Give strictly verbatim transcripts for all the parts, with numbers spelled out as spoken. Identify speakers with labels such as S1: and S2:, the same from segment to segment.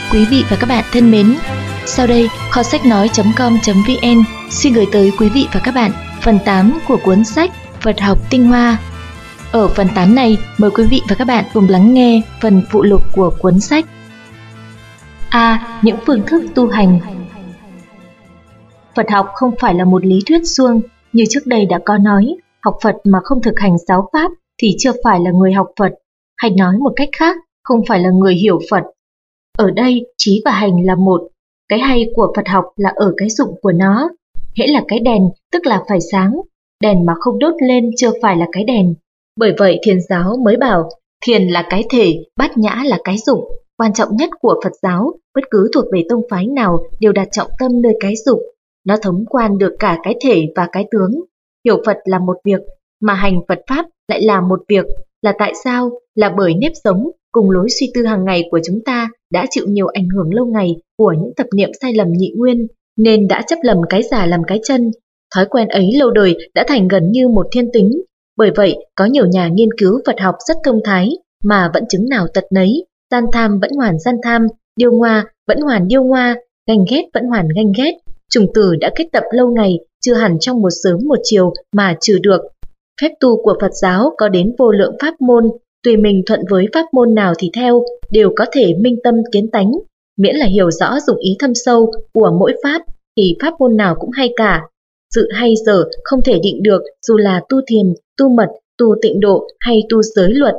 S1: Quý vị và các bạn thân mến, sau đây kho sách nói chấm com chấm vn xin gửi tới quý vị và các bạn phần tám của cuốn sách Phật học tinh hoa. Ở phần tám này, mời quý vị và các bạn cùng lắng nghe phần phụ lục của cuốn sách. A. Những phương thức tu hành. Phật học không phải là một lý thuyết suông, như trước đây đã có nói, học Phật mà không thực hành giáo pháp thì chưa phải là người học Phật, hay nói một cách khác, không phải là người hiểu Phật. Ở đây, trí và hành là một. Cái hay của Phật học là ở cái dụng của nó. Hễ là cái đèn, tức là phải sáng. Đèn mà không đốt lên chưa phải là cái đèn. Bởi vậy Thiền giáo mới bảo, thiền là cái thể, bát nhã là cái dụng. Quan trọng nhất của Phật giáo, bất cứ thuộc về tông phái nào đều đặt trọng tâm nơi cái dụng. Nó thống quan được cả cái thể và cái tướng. Hiểu Phật là một việc, mà hành Phật Pháp lại là một việc. Là tại sao? Là bởi nếp sống cùng lối suy tư hàng ngày của chúng ta đã chịu nhiều ảnh hưởng lâu ngày của những tập niệm sai lầm nhị nguyên, nên đã chấp lầm cái giả làm cái chân. Thói quen ấy lâu đời đã thành gần như một thiên tính. Bởi vậy, có nhiều nhà nghiên cứu Phật học rất thông thái, mà vẫn chứng nào tật nấy, gian tham vẫn hoàn gian tham, điêu ngoa vẫn hoàn điêu ngoa, ganh ghét vẫn hoàn ganh ghét. Trùng từ đã kết tập lâu ngày, chưa hẳn trong một sớm một chiều mà trừ được. Phép tu của Phật giáo có đến vô lượng pháp môn, tùy mình thuận với pháp môn nào thì theo, đều có thể minh tâm kiến tánh. Miễn là hiểu rõ dụng ý thâm sâu của mỗi pháp, thì pháp môn nào cũng hay cả. Sự hay dở không thể định được dù là tu thiền, tu mật, tu tịnh độ hay tu giới luật.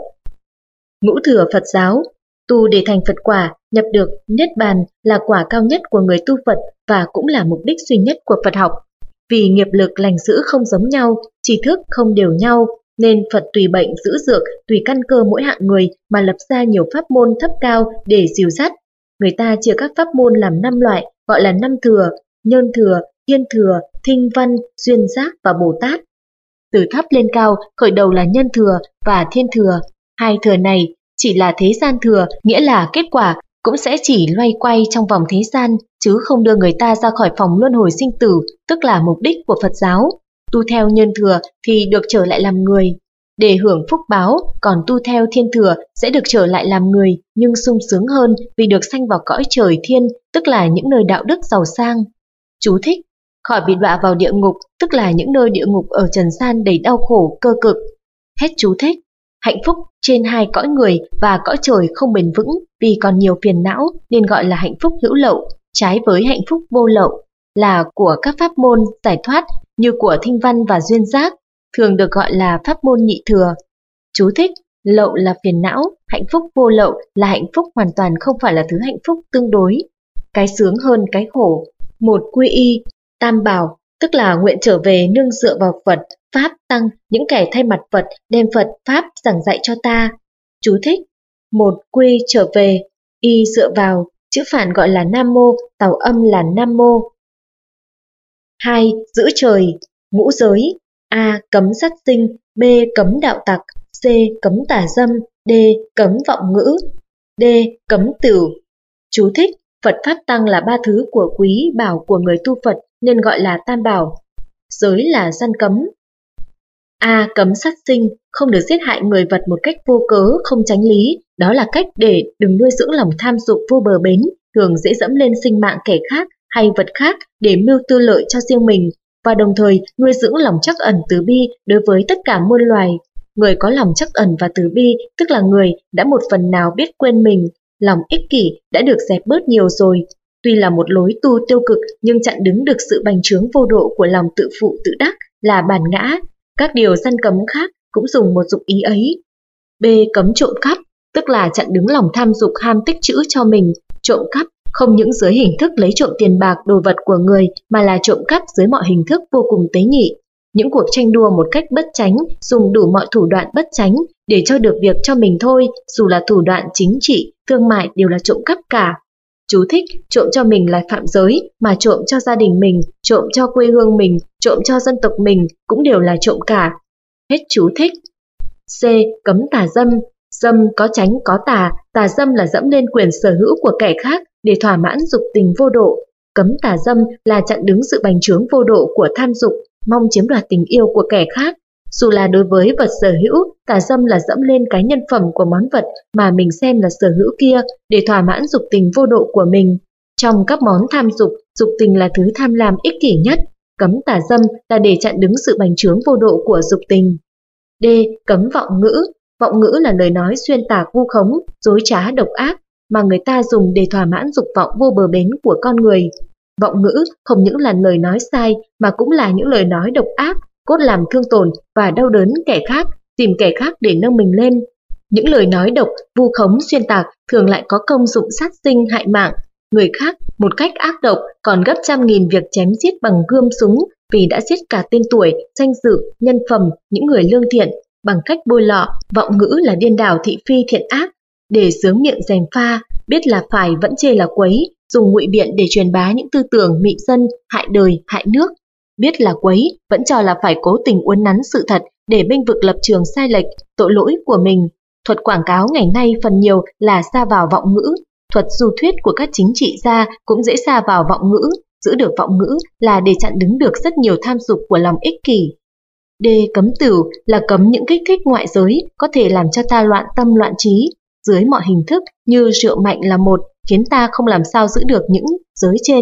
S1: Ngũ thừa Phật giáo, tu để thành Phật quả, nhập được Niết Bàn là quả cao nhất của người tu Phật và cũng là mục đích duy nhất của Phật học. Vì nghiệp lực lành dữ không giống nhau, tri thức không đều nhau, nên Phật tùy bệnh giữ dược, tùy căn cơ mỗi hạng người mà lập ra nhiều pháp môn thấp cao để dìu dắt. Người ta chia các pháp môn làm năm loại, gọi là năm thừa: Nhơn thừa, Thiên thừa, Thinh văn, Duyên giác và Bồ Tát. Từ thấp lên cao, khởi đầu là Nhân thừa và Thiên thừa. Hai thừa này chỉ là thế gian thừa, nghĩa là kết quả cũng sẽ chỉ loay quay trong vòng thế gian, chứ không đưa người ta ra khỏi phòng luân hồi sinh tử, tức là mục đích của Phật giáo. Tu theo Nhân thừa thì được trở lại làm người, để hưởng phúc báo, còn tu theo Thiên thừa sẽ được trở lại làm người, nhưng sung sướng hơn vì được sanh vào cõi trời thiên, tức là những nơi đạo đức giàu sang. Chú thích: khỏi bị đọa vào địa ngục, tức là những nơi địa ngục ở trần gian đầy đau khổ, cơ cực. Hết chú thích. Hạnh phúc trên hai cõi người và cõi trời không bền vững vì còn nhiều phiền não nên gọi là hạnh phúc hữu lậu, trái với hạnh phúc vô lậu, là của các pháp môn giải thoát như của Thinh văn và Duyên giác, thường được gọi là pháp môn nhị thừa. Chú thích: lậu là phiền não, hạnh phúc vô lậu là hạnh phúc hoàn toàn không phải là thứ hạnh phúc tương đối. Cái sướng hơn cái khổ. Một quy y, tam bảo, tức là nguyện trở về nương dựa vào Phật, Pháp, Tăng, những kẻ thay mặt Phật đem Phật, Pháp giảng dạy cho ta. Chú thích: một quy trở về, y dựa vào, chữ phản gọi là Nam Mô, tàu âm là Nam Mô. Hai. Giữ trời, ngũ giới: A. Cấm sát sinh, B. Cấm đạo tặc, C. Cấm tà dâm, D. Cấm vọng ngữ, D. Cấm tửu. Chú thích: Phật, Pháp, Tăng là ba thứ của quý bảo của người tu Phật nên gọi là tam bảo. Giới là gian cấm. A. Cấm sát sinh, không được giết hại người vật một cách vô cớ, không tránh lý. Đó là cách để đừng nuôi dưỡng lòng tham dục vô bờ bến, thường dễ dẫm lên sinh mạng kẻ khác hay vật khác để mưu tư lợi cho riêng mình, và đồng thời nuôi dưỡng lòng trắc ẩn từ bi đối với tất cả muôn loài. Người có lòng trắc ẩn và từ bi, tức là người đã một phần nào biết quên mình, lòng ích kỷ đã được dẹp bớt nhiều rồi. Tuy là một lối tu tiêu cực nhưng chặn đứng được sự bành trướng vô độ của lòng tự phụ tự đắc là bản ngã. Các điều gian cấm khác cũng dùng một dụng ý ấy. B. Cấm trộm cắp, tức là chặn đứng lòng tham dục ham tích trữ cho mình. Trộm cắp không những dưới hình thức lấy trộm tiền bạc đồ vật của người mà là trộm cắp dưới mọi hình thức vô cùng tế nhị. Những cuộc tranh đua một cách bất chánh, dùng đủ mọi thủ đoạn bất chánh để cho được việc cho mình thôi, dù là thủ đoạn chính trị, thương mại đều là trộm cắp cả. Chú thích: trộm cho mình là phạm giới, mà trộm cho gia đình mình, trộm cho quê hương mình, trộm cho dân tộc mình cũng đều là trộm cả. Hết chú thích. C. Cấm tà dâm. Dâm có chánh có tà, tà dâm là dẫm lên quyền sở hữu của kẻ khác để thỏa mãn dục tình vô độ. Cấm tà dâm là chặn đứng sự bành trướng vô độ của tham dục, mong chiếm đoạt tình yêu của kẻ khác. Dù là đối với vật sở hữu, tà dâm là dẫm lên cái nhân phẩm của món vật mà mình xem là sở hữu kia để thỏa mãn dục tình vô độ của mình. Trong các món tham dục, dục tình là thứ tham lam ích kỷ nhất. Cấm tà dâm là để chặn đứng sự bành trướng vô độ của dục tình. D. Cấm vọng ngữ. Vọng ngữ là lời nói xuyên tạc vu khống, dối trá độc ác mà người ta dùng để thỏa mãn dục vọng vô bờ bến của con người. Vọng ngữ không những là lời nói sai mà cũng là những lời nói độc ác, cốt làm thương tổn và đau đớn kẻ khác, tìm kẻ khác để nâng mình lên. Những lời nói độc, vu khống xuyên tạc thường lại có công dụng sát sinh hại mạng người khác một cách ác độc, còn gấp trăm nghìn việc chém giết bằng gươm súng vì đã giết cả tên tuổi, danh dự, nhân phẩm những người lương thiện bằng cách bôi lọ. Vọng ngữ là điên đảo thị phi thiện ác, để sướng miệng gièm pha, biết là phải vẫn chê là quấy, dùng ngụy biện để truyền bá những tư tưởng mị dân, hại đời, hại nước. Biết là quấy, vẫn cho là phải cố tình uốn nắn sự thật để bênh vực lập trường sai lệch, tội lỗi của mình. Thuật quảng cáo ngày nay phần nhiều là sa vào vọng ngữ. Thuật du thuyết của các chính trị gia cũng dễ sa vào vọng ngữ. Giữ được vọng ngữ là để chặn đứng được rất nhiều tham dục của lòng ích kỷ. D. Cấm tửu là cấm những kích thích ngoại giới có thể làm cho ta loạn tâm loạn trí dưới mọi hình thức, như rượu mạnh là một, khiến ta không làm sao giữ được những giới trên.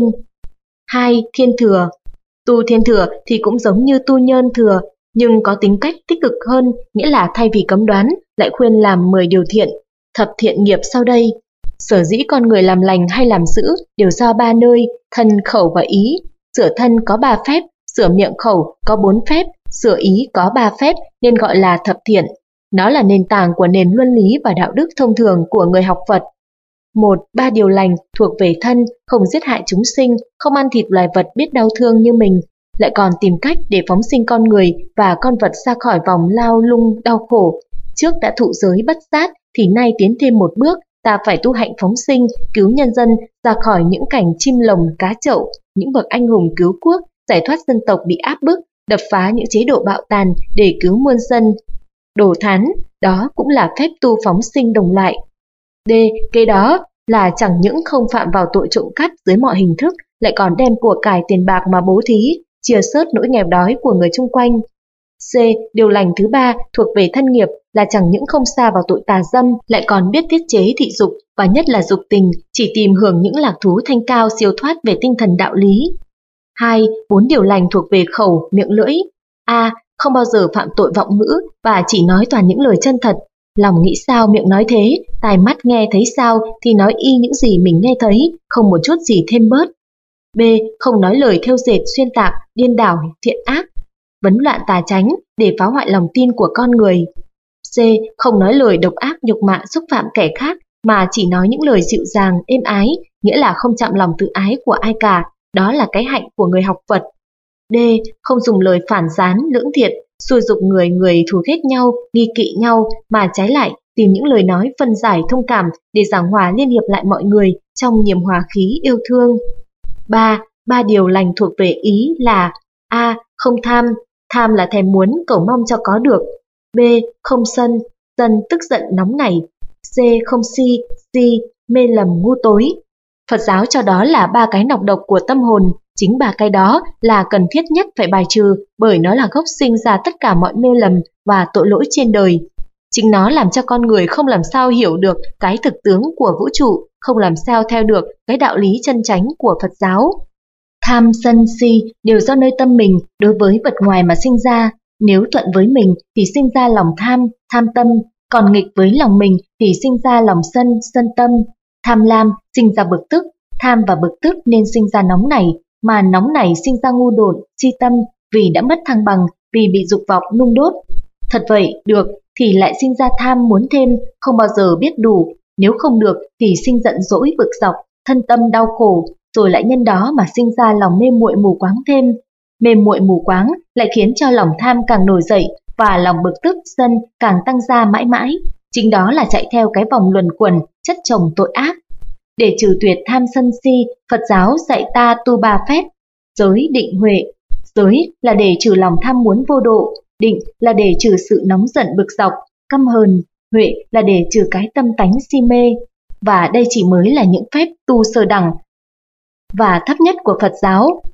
S1: Hai. Thiên thừa. Tu thiên thừa thì cũng giống như tu nhơn thừa, nhưng có tính cách tích cực hơn, nghĩa là thay vì cấm đoán, lại khuyên làm mười điều thiện. Thập thiện nghiệp sau đây. Sở dĩ con người làm lành hay làm dữ đều do ba nơi, thân, khẩu và ý. Sửa thân có ba phép, sửa miệng khẩu có bốn phép, sửa ý có ba phép nên gọi là thập thiện. Nó là nền tảng của nền luân lý và đạo đức thông thường của người học Phật. Một. Ba điều lành thuộc về thân, không giết hại chúng sinh, không ăn thịt loài vật biết đau thương như mình, lại còn tìm cách để phóng sinh con người và con vật ra khỏi vòng lao lung đau khổ. Trước đã thụ giới bất sát thì nay tiến thêm một bước, ta phải tu hạnh phóng sinh, cứu nhân dân ra khỏi những cảnh chim lồng cá chậu, những bậc anh hùng cứu quốc, giải thoát dân tộc bị áp bức, đập phá những chế độ bạo tàn để cứu muôn dân. Đồ thán, đó cũng là phép tu phóng sinh đồng loại. D. Kế đó là chẳng những không phạm vào tội trộm cắp dưới mọi hình thức, lại còn đem của cải tiền bạc mà bố thí, chia sớt nỗi nghèo đói của người chung quanh. C. Điều lành thứ ba thuộc về thân nghiệp là chẳng những không sa vào tội tà dâm, lại còn biết tiết chế thị dục và nhất là dục tình, chỉ tìm hưởng những lạc thú thanh cao siêu thoát về tinh thần đạo lý. Hai. Bốn điều lành thuộc về khẩu, miệng lưỡi. A. Không bao giờ phạm tội vọng ngữ và chỉ nói toàn những lời chân thật. Lòng nghĩ sao miệng nói thế, tai mắt nghe thấy sao thì nói y những gì mình nghe thấy, không một chút gì thêm bớt. B. Không nói lời thêu dệt xuyên tạc, điên đảo, thiện ác, vấn loạn tà chánh để phá hoại lòng tin của con người. C. Không nói lời độc ác nhục mạ xúc phạm kẻ khác mà chỉ nói những lời dịu dàng, êm ái, nghĩa là không chạm lòng tự ái của ai cả, đó là cái hạnh của người học Phật. D. Không dùng lời phản gián, lưỡng thiệt, xui dục người người thù ghét nhau, nghi kỵ nhau, mà trái lại tìm những lời nói phân giải thông cảm để giảng hòa liên hiệp lại mọi người trong niềm hòa khí yêu thương. Ba. Ba điều lành thuộc về ý là: A. Không tham, tham là thèm muốn, cầu mong cho có được. B. Không sân, sân tức giận nóng nảy. C. Không si, si mê lầm ngu tối. Phật giáo cho đó là ba cái nọc độc của tâm hồn. Chính ba cái đó là cần thiết nhất phải bài trừ, bởi nó là gốc sinh ra tất cả mọi mê lầm và tội lỗi trên đời. Chính nó làm cho con người không làm sao hiểu được cái thực tướng của vũ trụ, không làm sao theo được cái đạo lý chân chánh của Phật giáo. Tham, sân, si đều do nơi tâm mình đối với vật ngoài mà sinh ra. Nếu thuận với mình thì sinh ra lòng tham, tham tâm, còn nghịch với lòng mình thì sinh ra lòng sân, sân tâm. Tham lam sinh ra bực tức, tham và bực tức nên sinh ra nóng nảy, mà nóng nảy sinh ra ngu độn, si tâm vì đã mất thăng bằng, vì bị dục vọng nung đốt. Thật vậy, được thì lại sinh ra tham muốn thêm, không bao giờ biết đủ, nếu không được thì sinh giận dỗi bực dọc, thân tâm đau khổ, rồi lại nhân đó mà sinh ra lòng mê muội mù quáng thêm. Mê muội mù quáng lại khiến cho lòng tham càng nổi dậy và lòng bực tức sân càng tăng ra mãi mãi. Chính đó là chạy theo cái vòng luẩn quẩn chất chồng tội ác. Để trừ tuyệt tham sân si, Phật giáo dạy ta tu ba phép: giới, định, huệ. Giới là để trừ lòng tham muốn vô độ, định là để trừ sự nóng giận bực dọc, căm hờn, huệ là để trừ cái tâm tánh si mê. Và đây chỉ mới là những phép tu sơ đẳng và thấp nhất của Phật giáo.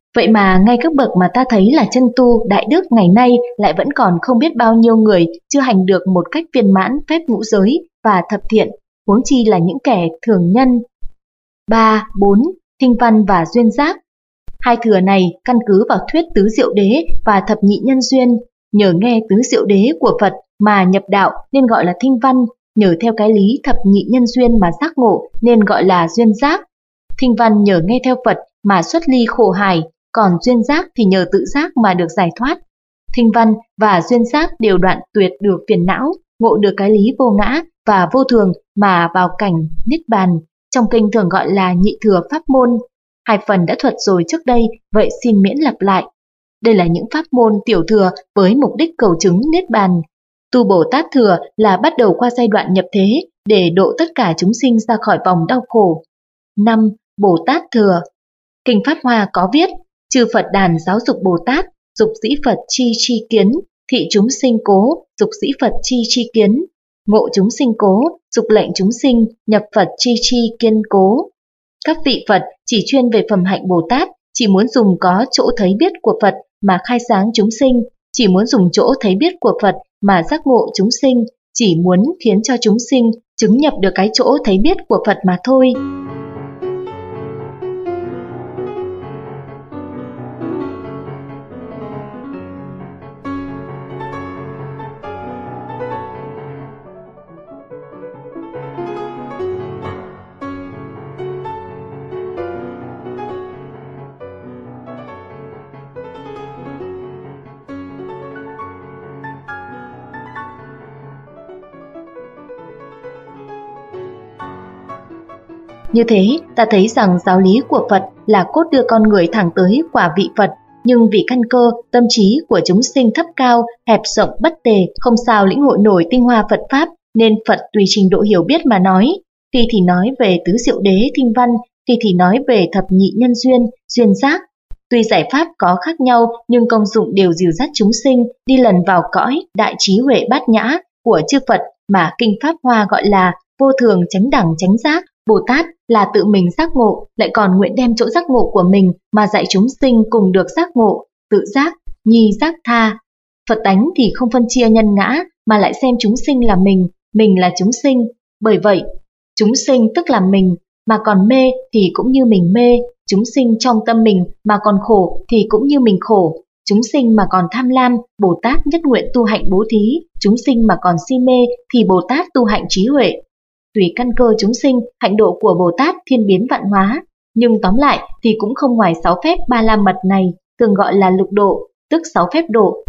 S1: Vậy mà ngay các bậc mà ta thấy là chân tu, đại đức ngày nay lại vẫn còn không biết bao nhiêu người chưa hành được một cách viên mãn phép ngũ giới và thập thiện, huống chi là những kẻ thường nhân. ba, bốn. Thinh văn và duyên giác. Hai thừa này căn cứ vào thuyết tứ diệu đế và thập nhị nhân duyên, nhờ nghe tứ diệu đế của Phật mà nhập đạo nên gọi là thinh văn, nhờ theo cái lý thập nhị nhân duyên mà giác ngộ nên gọi là duyên giác. Thinh văn nhờ nghe theo Phật mà xuất ly khổ hải, còn duyên giác thì nhờ tự giác mà được giải thoát. Thinh văn và duyên giác đều đoạn tuyệt được phiền não, ngộ được cái lý vô ngã và vô thường mà vào cảnh niết bàn, trong kinh thường gọi là nhị thừa pháp môn. Hai phần đã thuật rồi trước đây, vậy xin miễn lặp lại. Đây là những pháp môn tiểu thừa với mục đích cầu chứng niết bàn. Tu Bồ Tát thừa là bắt đầu qua giai đoạn nhập thế để độ tất cả chúng sinh ra khỏi vòng đau khổ. năm. Bồ Tát thừa. Kinh Pháp Hoa có viết: chư Phật đàn giáo dục Bồ Tát, dục dĩ Phật chi chi kiến, thị chúng sinh cố, dục dĩ Phật chi chi kiến, ngộ chúng sinh cố, dục lệnh chúng sinh, nhập Phật chi chi kiên cố. Các vị Phật chỉ chuyên về phẩm hạnh Bồ Tát, chỉ muốn dùng có chỗ thấy biết của Phật mà khai sáng chúng sinh, chỉ muốn dùng chỗ thấy biết của Phật mà giác ngộ chúng sinh, chỉ muốn khiến cho chúng sinh chứng nhập được cái chỗ thấy biết của Phật mà thôi. Như thế, ta thấy rằng giáo lý của Phật là cốt đưa con người thẳng tới quả vị Phật, nhưng vì căn cơ, tâm trí của chúng sinh thấp cao, hẹp rộng bất tề, không sao lĩnh hội nổi tinh hoa Phật Pháp, nên Phật tùy trình độ hiểu biết mà nói. Khi thì nói về tứ diệu đế thinh văn, khi thì nói về thập nhị nhân duyên, duyên giác. Tuy giải pháp có khác nhau, nhưng công dụng đều dìu dắt chúng sinh đi lần vào cõi đại trí huệ bát nhã của chư Phật mà Kinh Pháp Hoa gọi là vô thường chánh đẳng chánh giác. Bồ Tát là tự mình giác ngộ, lại còn nguyện đem chỗ giác ngộ của mình mà dạy chúng sinh cùng được giác ngộ, tự giác, nhi giác tha. Phật tánh thì không phân chia nhân ngã, mà lại xem chúng sinh là mình, mình là chúng sinh. Bởi vậy, chúng sinh tức là mình, mà còn mê thì cũng như mình mê, chúng sinh trong tâm mình mà còn khổ thì cũng như mình khổ. Chúng sinh mà còn tham lam, Bồ Tát nhất nguyện tu hạnh bố thí, chúng sinh mà còn si mê thì Bồ Tát tu hạnh trí huệ. Tùy căn cơ chúng sinh, hạnh độ của Bồ Tát thiên biến vạn hóa, nhưng tóm lại thì cũng không ngoài sáu phép ba la mật này, thường gọi là lục độ, tức sáu phép độ.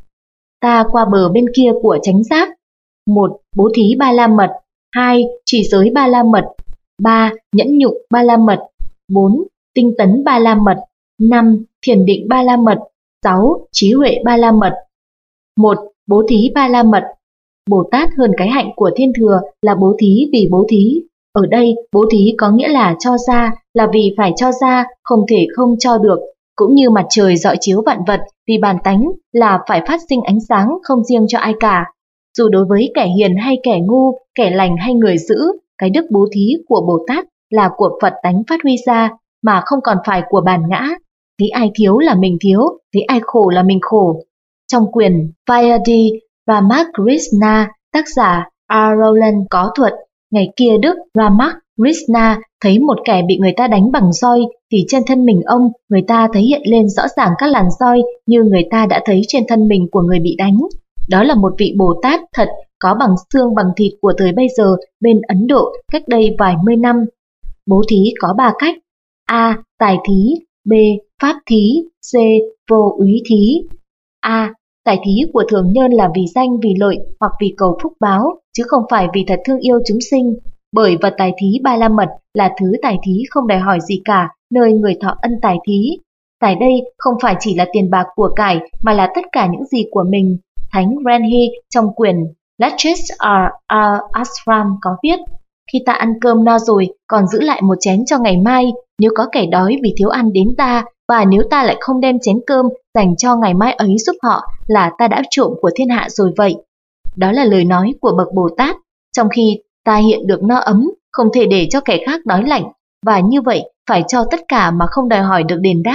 S1: Ta qua bờ bên kia của chánh giác. một. Bố thí ba la mật. hai. Trì giới ba la mật. ba. Nhẫn nhục ba la mật. bốn. Tinh tấn ba la mật. năm. Thiền định ba la mật. sáu. Trí huệ ba la mật. một. Bố thí ba la mật. Bồ Tát hơn cái hạnh của thiên thừa là bố thí vì bố thí. Ở đây, bố thí có nghĩa là cho ra, là vì phải cho ra, không thể không cho được. Cũng như mặt trời rọi chiếu vạn vật, vì bản tánh là phải phát sinh ánh sáng không riêng cho ai cả. Dù đối với kẻ hiền hay kẻ ngu, kẻ lành hay người dữ, cái đức bố thí của Bồ Tát là của Phật tánh phát huy ra, mà không còn phải của bản ngã. Thấy ai thiếu là mình thiếu, thấy ai khổ là mình khổ. Trong quyển Vayadi Ramakrishna, tác giả R. Rowland có thuật, ngày kia Đức Ramakrishna thấy một kẻ bị người ta đánh bằng roi, thì trên thân mình ông, người ta thấy hiện lên rõ ràng các làn roi như người ta đã thấy trên thân mình của người bị đánh. Đó là một vị Bồ Tát thật, có bằng xương bằng thịt của thời bây giờ bên Ấn Độ cách đây vài mươi năm. Bố thí có ba cách: A. Tài thí. B. Pháp thí. C. Vô úy thí. A. Tài thí của thường nhân là vì danh, vì lợi hoặc vì cầu phúc báo, chứ không phải vì thật thương yêu chúng sinh. Bởi vật tài thí ba la mật là thứ tài thí không đòi hỏi gì cả, nơi người thọ ân tài thí. Tài đây không phải chỉ là tiền bạc của cải, mà là tất cả những gì của mình. Thánh Renhi trong quyển Lectures on Our Ashram có viết: khi ta ăn cơm no rồi, còn giữ lại một chén cho ngày mai, nếu có kẻ đói vì thiếu ăn đến ta, và nếu ta lại không đem chén cơm dành cho ngày mai ấy giúp họ, là ta đã trộm của thiên hạ rồi vậy. Đó là lời nói của bậc Bồ Tát, trong khi ta hiện được no ấm, không thể để cho kẻ khác đói lạnh, và như vậy phải cho tất cả mà không đòi hỏi được đền đáp.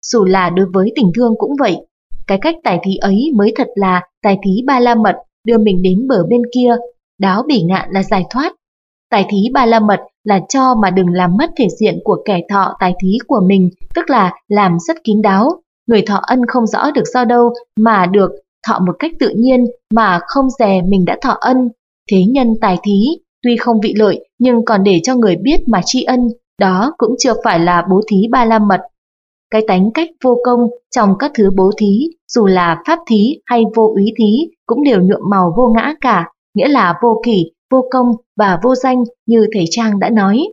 S1: dù là đối với tình thương cũng vậy. Cái cách tài thí ấy mới thật là tài thí ba la mật, đưa mình đến bờ bên kia. Đáo bỉ ngạn là giải thoát. Tài thí ba la mật là cho mà đừng làm mất thể diện của kẻ thọ tài thí của mình, tức là làm rất kín đáo. Người thọ ân không rõ được do đâu mà được thọ một cách tự nhiên, mà không dè mình đã thọ ân. Thế nhân tài thí, tuy không vị lợi nhưng còn để cho người biết mà tri ân, đó cũng chưa phải là bố thí ba la mật. Cái tánh cách vô công trong các thứ bố thí, dù là pháp thí hay vô úy thí, cũng đều nhuộm màu vô ngã cả, nghĩa là vô kỷ, vô công và vô danh như thầy Trang đã nói.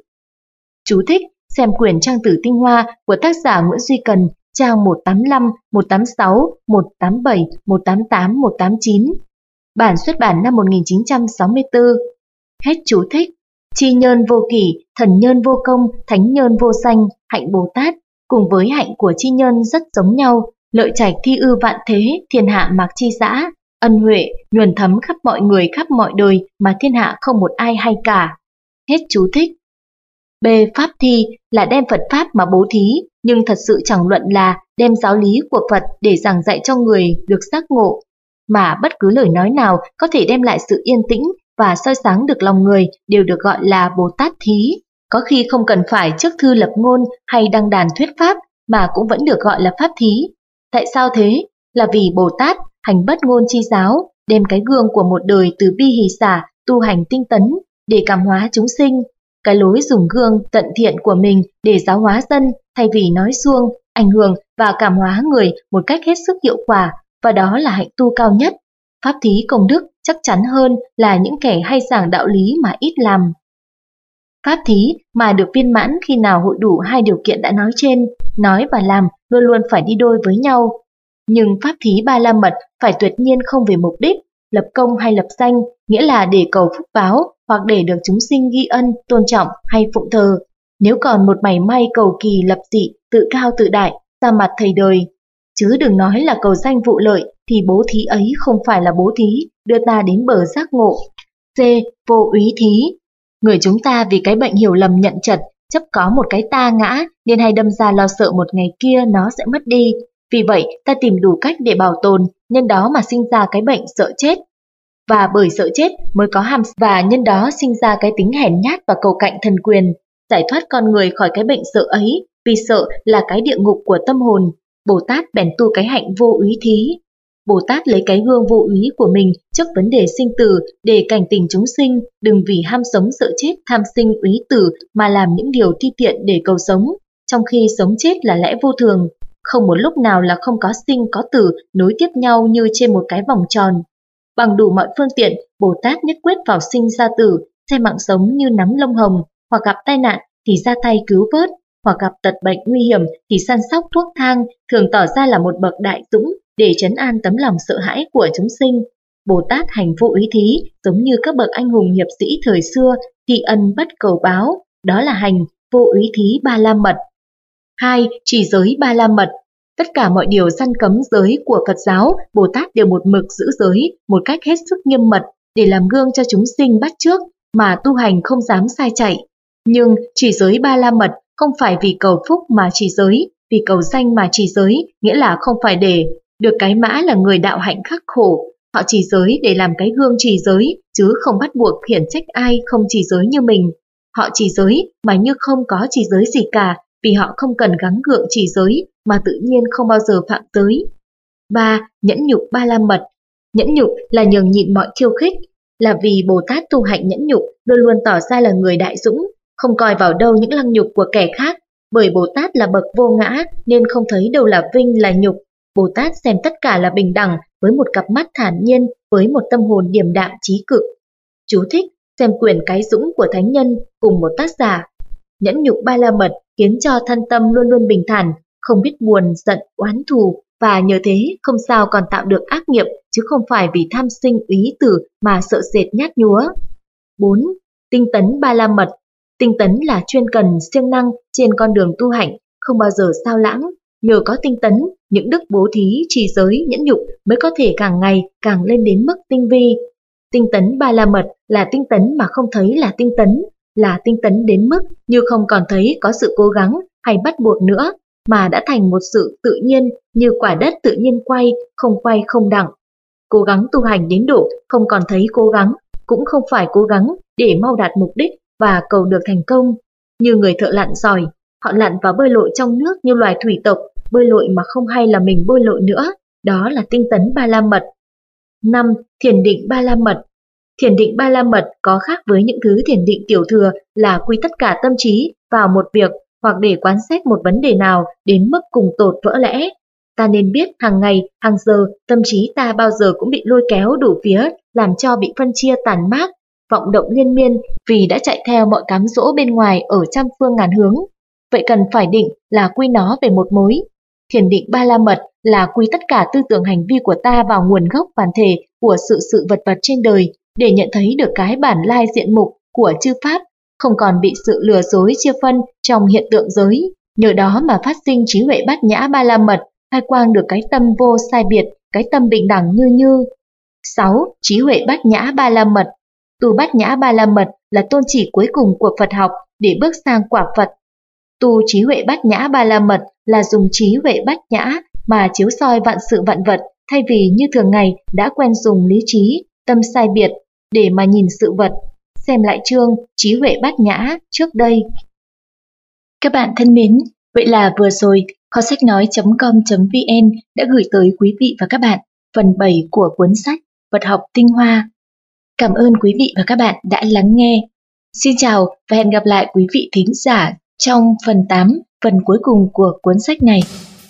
S1: Chú thích: xem quyển Trang tử tinh hoa của tác giả Nguyễn Duy Cần, trang một tám lăm, một tám sáu, một tám bảy, một tám tám, một tám chín. Bản xuất bản năm một nghìn chín trăm sáu mươi tư. Hết chú thích. Chi nhân vô kỷ, thần nhân vô công, thánh nhân vô danh, hạnh Bồ Tát cùng với hạnh của chi nhân rất giống nhau, lợi trạch thi ư vạn thế, thiên hạ mạc chi dã, ân huệ nhuần thấm khắp mọi người khắp mọi đời mà thiên hạ không một ai hay cả. Hết chú thích. B. Pháp thi là đem Phật Pháp mà bố thí, nhưng thật sự chẳng luận là đem giáo lý của Phật để giảng dạy cho người được giác ngộ, mà bất cứ lời nói nào có thể đem lại sự yên tĩnh và soi sáng được lòng người đều được gọi là Bồ Tát thí. Có khi không cần phải trước thư lập ngôn hay đăng đàn thuyết pháp mà cũng vẫn được gọi là pháp thí. Tại sao thế? Là vì Bồ Tát hành bất ngôn chi giáo, đem cái gương của một đời từ bi hỷ xả tu hành tinh tấn để cảm hóa chúng sinh. Cái lối dùng gương tận thiện của mình để giáo hóa dân, thay vì nói suông, ảnh hưởng và cảm hóa người một cách hết sức hiệu quả, và đó là hạnh tu cao nhất. Pháp thí công đức chắc chắn hơn là những kẻ hay giảng đạo lý mà ít làm. Pháp thí mà được viên mãn khi nào hội đủ hai điều kiện đã nói trên, nói và làm luôn luôn phải đi đôi với nhau. Nhưng pháp thí ba la mật phải tuyệt nhiên không vì mục đích lập công hay lập danh, nghĩa là để cầu phúc báo hoặc để được chúng sinh ghi ân, tôn trọng hay phụng thờ. Nếu còn một mảy may cầu kỳ lập dị, tự cao tự đại, ra mặt thầy đời, chứ đừng nói là cầu danh vụ lợi, thì bố thí ấy không phải là bố thí, đưa ta đến bờ giác ngộ. C. Vô úy thí. Người chúng ta vì cái bệnh hiểu lầm nhận chật, chấp có một cái ta ngã, nên hay đâm ra lo sợ một ngày kia nó sẽ mất đi. Vì vậy ta tìm đủ cách để bảo tồn, nhân đó mà sinh ra cái bệnh sợ chết. Và bởi sợ chết mới có ham, và nhân đó sinh ra cái tính hèn nhát và cầu cạnh thần quyền. Giải thoát con người khỏi cái bệnh sợ ấy, vì sợ là cái địa ngục của tâm hồn. Bồ Tát bèn tu cái hạnh vô úy thí. Bồ Tát lấy cái gương vô úy của mình trước vấn đề sinh tử để cảnh tỉnh chúng sinh, đừng vì ham sống sợ chết tham sinh úy tử mà làm những điều thi tiện để cầu sống, trong khi sống chết là lẽ vô thường. Không một lúc nào là không có sinh có tử nối tiếp nhau như trên một cái vòng tròn. Bằng đủ mọi phương tiện, Bồ Tát nhất quyết vào sinh ra tử, xem mạng sống như nắm lông hồng, hoặc gặp tai nạn thì ra tay cứu vớt, hoặc gặp tật bệnh nguy hiểm thì săn sóc thuốc thang, thường tỏ ra là một bậc đại dũng để trấn an tấm lòng sợ hãi của chúng sinh. Bồ Tát hành vô úy thí giống như các bậc anh hùng hiệp sĩ thời xưa, thi ân bất cầu báo, đó là hành vô úy thí ba la mật. Hai. Trì giới ba la mật. Tất cả mọi điều săn cấm giới của Phật giáo, Bồ Tát đều một mực giữ giới một cách hết sức nghiêm mật để làm gương cho chúng sinh bắt chước mà tu hành không dám sai chạy. Nhưng trì giới ba la mật không phải vì cầu phúc mà trì giới, vì cầu danh mà trì giới, nghĩa là không phải để được cái mã là người đạo hạnh khắc khổ. Họ trì giới để làm cái gương trì giới, chứ không bắt buộc khiển trách ai không trì giới như mình. Họ trì giới mà như không có trì giới gì cả, vì họ không cần gắng gượng trì giới mà tự nhiên không bao giờ phạm giới. Ba. Nhẫn nhục ba la mật. Nhẫn nhục là nhường nhịn mọi khiêu khích, là vì Bồ Tát tu hạnh nhẫn nhục luôn luôn tỏ ra là người đại dũng, không coi vào đâu những lăng nhục của kẻ khác. Bởi Bồ Tát là bậc vô ngã nên không thấy đâu là vinh là nhục. Bồ Tát xem tất cả là bình đẳng với một cặp mắt thản nhiên, với một tâm hồn điềm đạm trí cực. Chú thích: xem quyển Cái Dũng của Thánh Nhân cùng một tác giả. Nhẫn nhục ba la mật khiến cho thân tâm luôn luôn bình thản, không biết buồn, giận, oán thù, và nhờ thế không sao còn tạo được ác nghiệp, chứ không phải vì tham sinh úy tử mà sợ sệt nhát nhúa. Bốn. Tinh tấn ba la mật. Tinh tấn là chuyên cần, siêng năng trên con đường tu hạnh, không bao giờ sao lãng. Nhờ có tinh tấn, những đức bố thí, trì giới, nhẫn nhục mới có thể càng ngày càng lên đến mức tinh vi. Tinh tấn ba la mật là tinh tấn mà không thấy là tinh tấn, là tinh tấn đến mức như không còn thấy có sự cố gắng hay bắt buộc nữa, mà đã thành một sự tự nhiên, như quả đất tự nhiên quay, không quay không đặng. Cố gắng tu hành đến độ không còn thấy cố gắng, cũng không phải cố gắng để mau đạt mục đích và cầu được thành công. Như người thợ lặn giỏi, họ lặn và bơi lội trong nước như loài thủy tộc, bơi lội mà không hay là mình bơi lội nữa, đó là tinh tấn Ba La Mật. năm. Thiền định Ba La Mật. Thiền định Ba La Mật có khác với những thứ thiền định tiểu thừa là quy tất cả tâm trí vào một việc hoặc để quán xét một vấn đề nào đến mức cùng tột vỡ lẽ. Ta nên biết hàng ngày, hàng giờ, tâm trí ta bao giờ cũng bị lôi kéo đủ phía, làm cho bị phân chia tàn mát, vọng động liên miên vì đã chạy theo mọi cám dỗ bên ngoài ở trăm phương ngàn hướng. Vậy cần phải định là quy nó về một mối. Thiền định Ba La Mật là quy tất cả tư tưởng hành vi của ta vào nguồn gốc bản thể của sự sự vật vật trên đời, để nhận thấy được cái bản lai diện mục của chư pháp, không còn bị sự lừa dối chia phân trong hiện tượng giới. Nhờ đó mà phát sinh trí huệ bát nhã Ba La Mật, khai quang được cái tâm vô sai biệt, cái tâm bình đẳng như như. sáu. Trí huệ bát nhã Ba La Mật. Tu bát nhã Ba La Mật là tôn chỉ cuối cùng của Phật học để bước sang quả Phật. Tu trí huệ bát nhã Ba La Mật là dùng trí huệ bát nhã mà chiếu soi vạn sự vạn vật, thay vì như thường ngày đã quen dùng lý trí, tâm sai biệt để mà nhìn sự vật. Xem lại chương trí huệ bát nhã trước đây. Các bạn thân mến, vậy là vừa rồi kho sách nói chấm com chấm vn đã gửi tới quý vị và các bạn phần bảy của cuốn sách Vật học tinh hoa. Cảm ơn quý vị và các bạn đã lắng nghe. Xin chào và hẹn gặp lại quý vị thính giả trong phần tám, phần cuối cùng của cuốn sách này.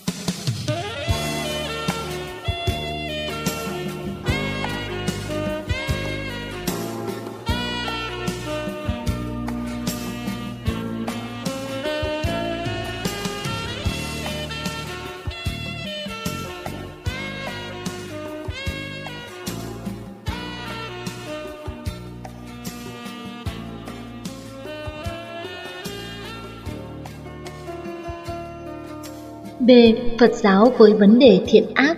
S1: B. Phật giáo với vấn đề thiện ác.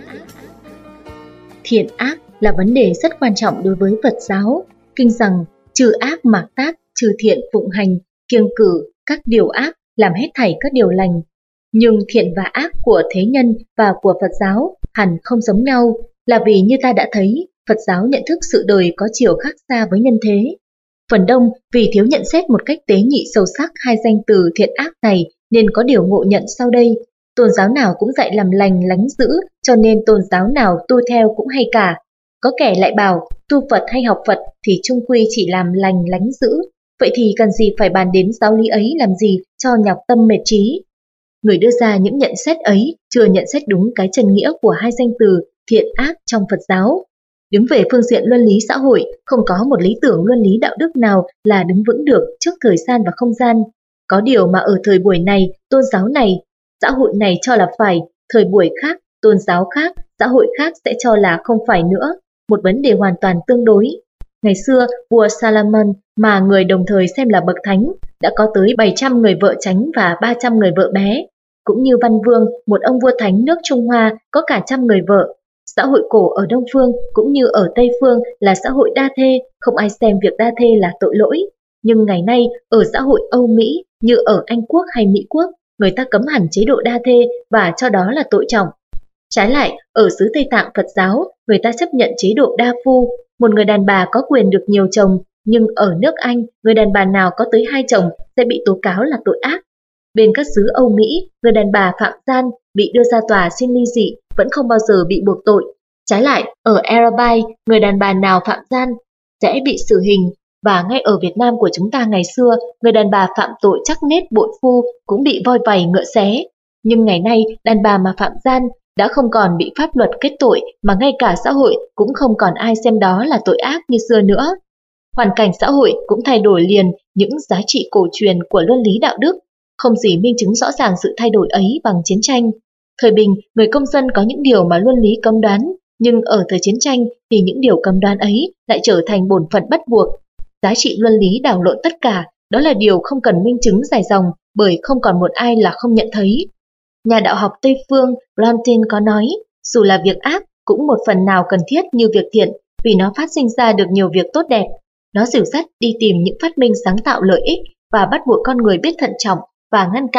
S1: Thiện ác là vấn đề rất quan trọng đối với Phật giáo. Kinh rằng trừ ác mạc tác, trừ thiện phụng hành, kiêng cử các điều ác, làm hết thảy các điều lành. Nhưng thiện và ác của thế nhân và của Phật giáo hẳn không giống nhau, là vì như ta đã thấy, Phật giáo nhận thức sự đời có chiều khác xa với nhân thế. Phần đông vì thiếu nhận xét một cách tế nhị sâu sắc hai danh từ thiện ác này nên có điều ngộ nhận sau đây. Tôn giáo nào cũng dạy làm lành lánh dữ, cho nên tôn giáo nào tu theo cũng hay cả. Có kẻ lại bảo tu Phật hay học Phật thì chung quy chỉ làm lành lánh dữ. Vậy thì cần gì phải bàn đến giáo lý ấy làm gì cho nhọc tâm mệt trí. Người đưa ra những nhận xét ấy chưa nhận xét đúng cái chân nghĩa của hai danh từ thiện ác trong Phật giáo. Đứng về phương diện luân lý xã hội, không có một lý tưởng luân lý đạo đức nào là đứng vững được trước thời gian và không gian. Có điều mà ở thời buổi này, tôn giáo này, xã hội này cho là phải, thời buổi khác, tôn giáo khác, xã hội khác sẽ cho là không phải nữa, một vấn đề hoàn toàn tương đối. Ngày xưa, vua Salomon mà người đồng thời xem là bậc thánh, đã có tới bảy trăm người vợ chánh và ba trăm người vợ bé. Cũng như Văn Vương, một ông vua thánh nước Trung Hoa có cả trăm người vợ. Xã hội cổ ở Đông Phương cũng như ở Tây Phương là xã hội đa thê, không ai xem việc đa thê là tội lỗi. Nhưng ngày nay, ở xã hội Âu Mỹ như ở Anh Quốc hay Mỹ Quốc, người ta cấm hẳn chế độ đa thê và cho đó là tội trọng. Trái lại, ở xứ Tây Tạng Phật giáo, người ta chấp nhận chế độ đa phu, một người đàn bà có quyền được nhiều chồng, nhưng ở nước Anh, người đàn bà nào có tới hai chồng sẽ bị tố cáo là tội ác. Bên các xứ Âu Mỹ, người đàn bà phạm gian bị đưa ra tòa xin ly dị vẫn không bao giờ bị buộc tội. Trái lại, ở Arabai, người đàn bà nào phạm gian sẽ bị xử hình. Và ngay ở Việt Nam của chúng ta ngày xưa, người đàn bà phạm tội chắc nết bội phu cũng bị voi vầy ngựa xé. Nhưng ngày nay, đàn bà mà phạm gian đã không còn bị pháp luật kết tội, mà ngay cả xã hội cũng không còn ai xem đó là tội ác như xưa nữa. Hoàn cảnh xã hội cũng thay đổi liền những giá trị cổ truyền của luân lý đạo đức, không gì minh chứng rõ ràng sự thay đổi ấy bằng chiến tranh. Thời bình, người công dân có những điều mà luân lý cấm đoán, nhưng ở thời chiến tranh thì những điều cấm đoán ấy lại trở thành bổn phận bắt buộc. Giá trị luân lý đảo lộn tất cả, đó là điều không cần minh chứng dài dòng, bởi không còn một ai là không nhận thấy. Nhà đạo học Tây Phương Blantin có nói, dù là việc ác cũng một phần nào cần thiết như việc thiện, vì nó phát sinh ra được nhiều việc tốt đẹp. Nó dìu dắt đi tìm những phát minh sáng tạo lợi ích và bắt buộc con người biết thận trọng và ngăn cản,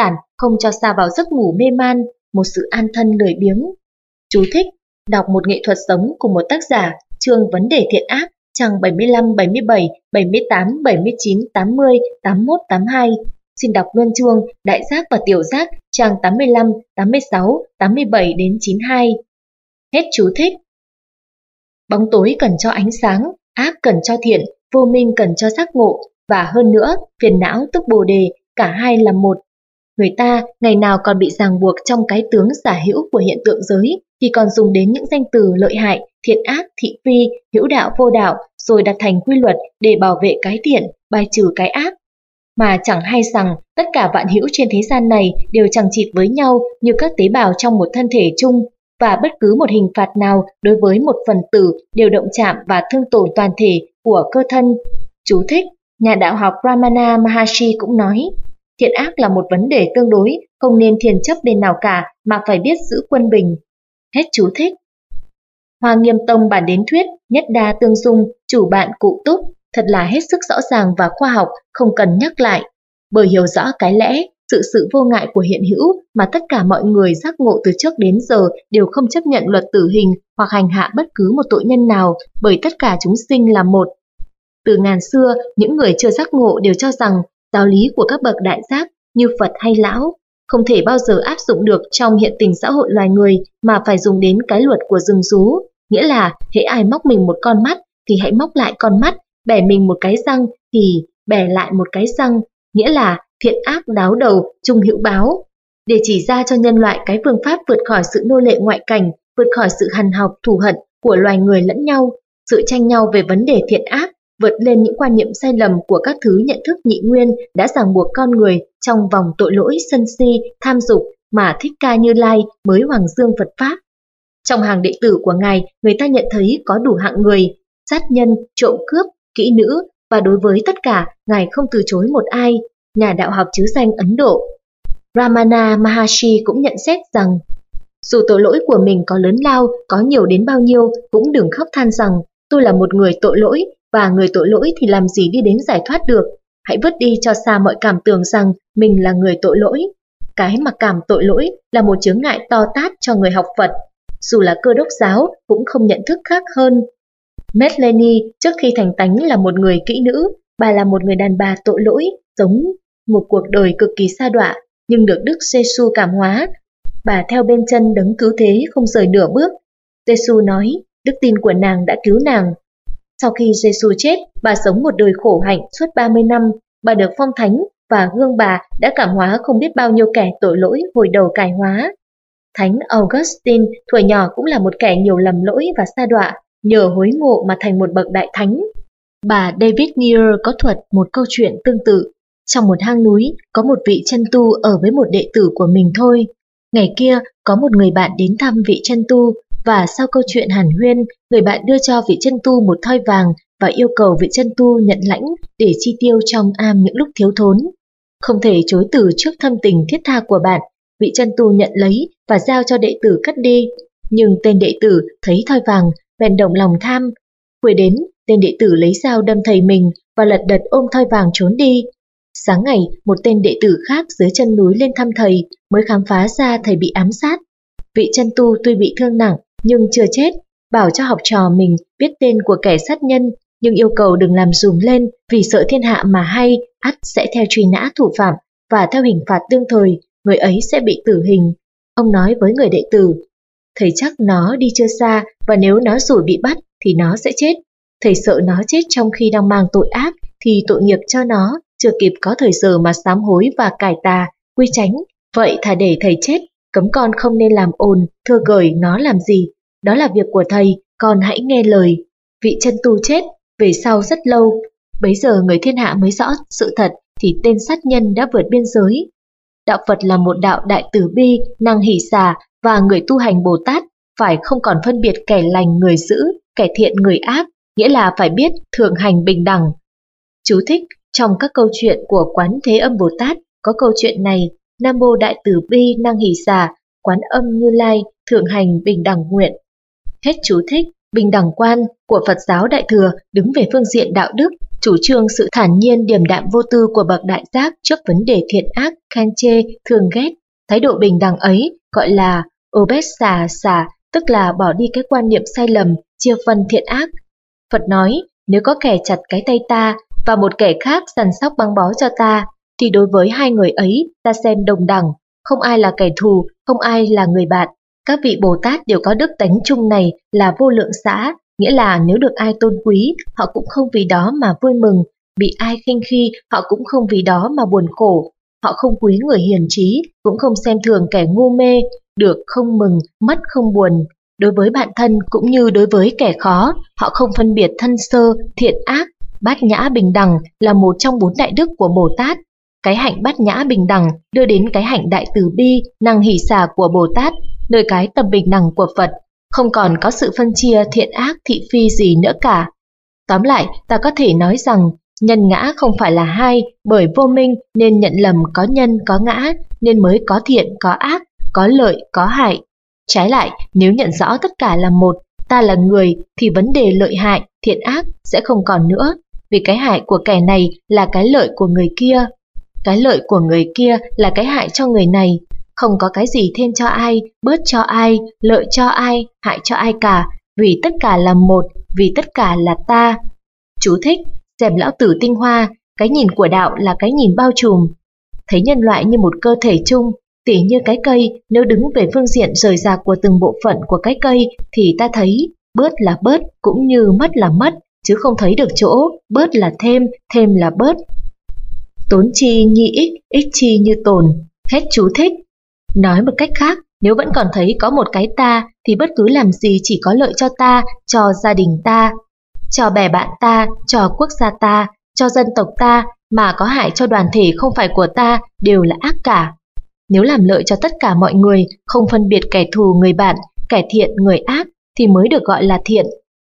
S1: không cho sa vào giấc ngủ mê man, một sự an thân lười biếng. Chú thích: đọc Một nghệ thuật sống của một tác giả, chương Vấn đề thiện ác, trang bảy mươi lăm, bảy mươi bảy, bảy mươi tám, bảy mươi chín, tám mươi, tám mươi mốt, tám mươi hai. Xin đọc luân chuông Đại giác và Tiểu giác, trang tám mươi lăm, tám mươi sáu, tám mươi bảy đến chín mươi hai. Hết chú thích. Bóng tối cần cho ánh sáng, ác cần cho thiện, vô minh cần cho giác ngộ, và hơn nữa, phiền não tức bồ đề, cả hai là một. Người ta ngày nào còn bị ràng buộc trong cái tướng giả hữu của hiện tượng giới, thì còn dùng đến những danh từ lợi hại, thiện ác, thị phi, hữu đạo vô đạo, rồi đặt thành quy luật để bảo vệ cái thiện, bài trừ cái ác. Mà chẳng hay rằng tất cả vạn hữu trên thế gian này đều chằng chịt với nhau như các tế bào trong một thân thể chung, và bất cứ một hình phạt nào đối với một phần tử đều động chạm và thương tổn toàn thể của cơ thân. Chú thích: nhà đạo học Ramana Maharshi cũng nói, thiện ác là một vấn đề tương đối, không nên thiên chấp bên nào cả mà phải biết giữ quân bình. Hết chú thích. Hoa Nghiêm Tông bản đến thuyết nhất đa tương dung, chủ bạn cụ túc, thật là hết sức rõ ràng và khoa học, không cần nhắc lại. Bởi hiểu rõ cái lẽ, sự sự vô ngại của hiện hữu mà tất cả mọi người giác ngộ từ trước đến giờ đều không chấp nhận luật tử hình hoặc hành hạ bất cứ một tội nhân nào, bởi tất cả chúng sinh là một. Từ ngàn xưa, những người chưa giác ngộ đều cho rằng giáo lý của các bậc đại giác như Phật hay Lão không thể bao giờ áp dụng được trong hiện tình xã hội loài người, mà phải dùng đến cái luật của rừng rú, nghĩa là hễ ai móc mình một con mắt thì hãy móc lại con mắt, bẻ mình một cái răng thì bẻ lại một cái răng, nghĩa là thiện ác đáo đầu, chung hữu báo, để chỉ ra cho nhân loại cái phương pháp vượt khỏi sự nô lệ ngoại cảnh, vượt khỏi sự hằn học thù hận của loài người lẫn nhau, sự tranh nhau về vấn đề thiện ác, vượt lên những quan niệm sai lầm của các thứ nhận thức nhị nguyên đã ràng buộc con người trong vòng tội lỗi sân si, tham dục mà Thích Ca Như Lai mới hoàng dương Phật Pháp. Trong hàng đệ tử của Ngài, người ta nhận thấy có đủ hạng người, sát nhân, trộm cướp, kỹ nữ, và đối với tất cả, Ngài không từ chối một ai. Nhà đạo học chứ danh Ấn Độ Ramana Maharshi cũng nhận xét rằng, dù tội lỗi của mình có lớn lao, có nhiều đến bao nhiêu, cũng đừng khóc than rằng tôi là một người tội lỗi, và người tội lỗi thì làm gì đi đến giải thoát được. Hãy vứt đi cho xa mọi cảm tưởng rằng mình là người tội lỗi. Cái mặc cảm tội lỗi là một chướng ngại to tát cho người học Phật. Dù là Cơ Đốc giáo cũng không nhận thức khác hơn. Medleni trước khi thành tánh là một người kỹ nữ, bà là một người đàn bà tội lỗi, sống một cuộc đời cực kỳ sa đọa, nhưng được Đức Giê-xu cảm hóa. Bà theo bên chân đấng cứu thế không rời nửa bước. Giê-xu nói, đức tin của nàng đã cứu nàng. Sau khi Giê-xu chết, bà sống một đời khổ hạnh suốt ba mươi năm. Bà được phong thánh và gương bà đã cảm hóa không biết bao nhiêu kẻ tội lỗi hồi đầu cải hóa. Thánh Augustine thuở nhỏ cũng là một kẻ nhiều lầm lỗi và sa đọa, nhờ hối ngộ mà thành một bậc đại thánh. Bà David Neer có thuật một câu chuyện tương tự. Trong một hang núi, có một vị chân tu ở với một đệ tử của mình thôi. Ngày kia, có một người bạn đến thăm vị chân tu, và sau câu chuyện hàn huyên, người bạn đưa cho vị chân tu một thoi vàng và yêu cầu vị chân tu nhận lãnh để chi tiêu trong am những lúc thiếu thốn. Không thể chối từ trước thâm tình thiết tha của bạn, vị chân tu nhận lấy và giao cho đệ tử cất đi. Nhưng tên đệ tử thấy thoi vàng, bèn động lòng tham. Khuya đến, tên đệ tử lấy dao đâm thầy mình và lật đật ôm thoi vàng trốn đi. Sáng ngày, một tên đệ tử khác dưới chân núi lên thăm thầy, mới khám phá ra thầy bị ám sát. Vị chân tu tuy bị thương nặng nhưng chưa chết, bảo cho học trò mình biết tên của kẻ sát nhân, nhưng yêu cầu đừng làm rùm lên vì sợ thiên hạ mà hay, ắt sẽ theo truy nã thủ phạm và theo hình phạt đương thời, người ấy sẽ bị tử hình. Ông nói với người đệ tử, thầy chắc nó đi chưa xa và nếu nó rủi bị bắt thì nó sẽ chết. Thầy sợ nó chết trong khi đang mang tội ác thì tội nghiệp cho nó, chưa kịp có thời giờ mà sám hối và cải tà, quy chánh. Vậy thà để thầy chết, cấm con không nên làm ồn, thưa gởi nó làm gì. Đó là việc của thầy, con hãy nghe lời. Vị chân tu chết, về sau rất lâu. Bấy giờ người thiên hạ mới rõ sự thật thì tên sát nhân đã vượt biên giới. Đạo Phật là một đạo đại từ bi, năng hỷ xả, và người tu hành Bồ Tát phải không còn phân biệt kẻ lành người dữ, kẻ thiện người ác, nghĩa là phải biết thượng hành bình đẳng. Chú thích: trong các câu chuyện của Quán Thế Âm Bồ Tát có câu chuyện này: Nam Mô Đại Từ Bi Năng Hỷ Xả, Quán Âm Như Lai, Thượng Hành Bình Đẳng Nguyện. Hết chú thích. Bình đẳng quan của Phật giáo Đại Thừa đứng về phương diện đạo đức, chủ trương sự thản nhiên điềm đạm vô tư của bậc đại giác trước vấn đề thiện ác, khen chê, thương ghét. Thái độ bình đẳng ấy gọi là obesa xả, tức là bỏ đi cái quan niệm sai lầm, chia phân thiện ác. Phật nói, nếu có kẻ chặt cái tay ta và một kẻ khác săn sóc băng bó cho ta, thì đối với hai người ấy ta xem đồng đẳng, không ai là kẻ thù, không ai là người bạn. Các vị Bồ Tát đều có đức tánh chung này là vô lượng xã, nghĩa là nếu được ai tôn quý, họ cũng không vì đó mà vui mừng, bị ai khinh khi, họ cũng không vì đó mà buồn khổ. Họ không quý người hiền trí, cũng không xem thường kẻ ngu mê, được không mừng, mất không buồn. Đối với bạn thân cũng như đối với kẻ khó, họ không phân biệt thân sơ, thiện ác. Bát nhã bình đẳng là một trong bốn đại đức của Bồ Tát. Cái hạnh bát nhã bình đẳng đưa đến cái hạnh đại từ bi, năng hỷ xả của Bồ Tát, nơi cái tâm bình đẳng của Phật, không còn có sự phân chia thiện ác thị phi gì nữa cả. Tóm lại, ta có thể nói rằng, nhân ngã không phải là hai, bởi vô minh nên nhận lầm có nhân có ngã, nên mới có thiện có ác, có lợi có hại. Trái lại, nếu nhận rõ tất cả là một, ta là người, thì vấn đề lợi hại, thiện ác sẽ không còn nữa, vì cái hại của kẻ này là cái lợi của người kia. Cái lợi của người kia là cái hại cho người này. Không có cái gì thêm cho ai, bớt cho ai, lợi cho ai, hại cho ai cả, vì tất cả là một, vì tất cả là ta. Chú thích, xem Lão Tử Tinh Hoa, cái nhìn của đạo là cái nhìn bao trùm. Thấy nhân loại như một cơ thể chung, tỉ như cái cây, nếu đứng về phương diện rời rạc của từng bộ phận của cái cây, thì ta thấy bớt là bớt cũng như mất là mất, chứ không thấy được chỗ bớt là thêm, thêm là bớt. Tốn chi nhi ích, ích chi như tồn. Hết chú thích. Nói một cách khác, nếu vẫn còn thấy có một cái ta, thì bất cứ làm gì chỉ có lợi cho ta, cho gia đình ta, cho bè bạn ta, cho quốc gia ta, cho dân tộc ta, mà có hại cho đoàn thể không phải của ta, đều là ác cả. Nếu làm lợi cho tất cả mọi người, không phân biệt kẻ thù người bạn, kẻ thiện người ác, thì mới được gọi là thiện.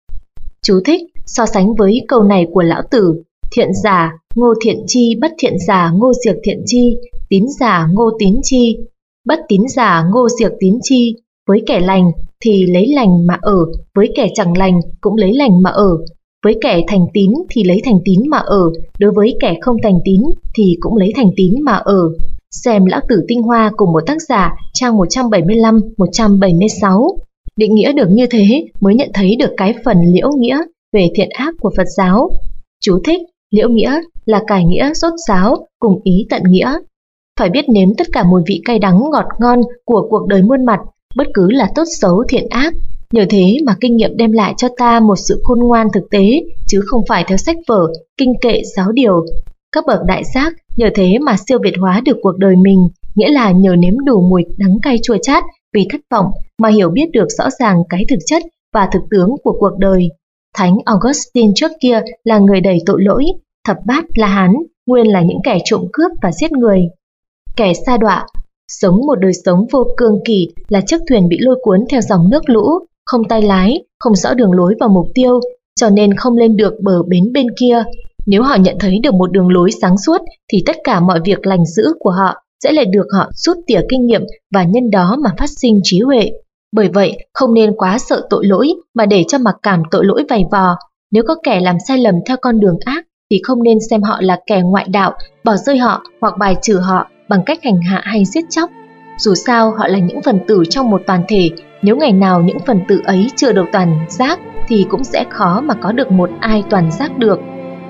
S1: Chú thích, so sánh với câu này của Lão Tử, thiện giả, ngô thiện chi, bất thiện giả, ngô diệt thiện chi, tín giả, ngô tín chi, bất tín giả, ngô diệt tín chi. Với kẻ lành thì lấy lành mà ở, với kẻ chẳng lành cũng lấy lành mà ở, với kẻ thành tín thì lấy thành tín mà ở, đối với kẻ không thành tín thì cũng lấy thành tín mà ở. Xem Lão Tử Tinh Hoa cùng một tác giả, trang một trăm bảy mươi lăm đến một trăm bảy mươi sáu. Định nghĩa được như thế mới nhận thấy được cái phần liễu nghĩa về thiện ác của Phật giáo. Chú thích, liễu nghĩa là cải nghĩa rốt ráo cùng ý tận nghĩa. Phải biết nếm tất cả mùi vị cay đắng ngọt ngon của cuộc đời muôn mặt, bất cứ là tốt xấu thiện ác. Nhờ thế mà kinh nghiệm đem lại cho ta một sự khôn ngoan thực tế, chứ không phải theo sách vở, kinh kệ giáo điều. Các bậc đại giác nhờ thế mà siêu việt hóa được cuộc đời mình, nghĩa là nhờ nếm đủ mùi đắng cay chua chát vì thất vọng mà hiểu biết được rõ ràng cái thực chất và thực tướng của cuộc đời. Thánh Augustine trước kia là người đầy tội lỗi, thập bát La Hán nguyên là những kẻ trộm cướp và giết người. Kẻ sa đọa, sống một đời sống vô cương kỷ là chiếc thuyền bị lôi cuốn theo dòng nước lũ, không tay lái, không rõ đường lối và mục tiêu, cho nên không lên được bờ bến bên kia. Nếu họ nhận thấy được một đường lối sáng suốt thì tất cả mọi việc lành dữ của họ sẽ lại được họ rút tỉa kinh nghiệm và nhân đó mà phát sinh trí huệ. Bởi vậy, không nên quá sợ tội lỗi mà để cho mặc cảm tội lỗi vầy vò. Nếu có kẻ làm sai lầm theo con đường ác thì không nên xem họ là kẻ ngoại đạo, bỏ rơi họ hoặc bài trừ họ bằng cách hành hạ hay giết chóc. Dù sao họ là những phần tử trong một toàn thể, nếu ngày nào những phần tử ấy chưa được toàn giác thì cũng sẽ khó mà có được một ai toàn giác được.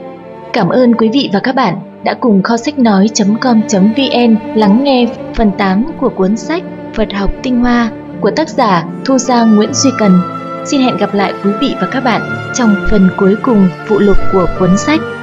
S1: Cảm ơn quý vị và các bạn đã cùng kho sách nói chấm com chấm vn lắng nghe phần tám của cuốn sách Phật học tinh hoa của tác giả Thu Giang Nguyễn Duy Cần. Xin hẹn gặp lại quý vị và các bạn trong phần cuối cùng phụ lục của cuốn sách.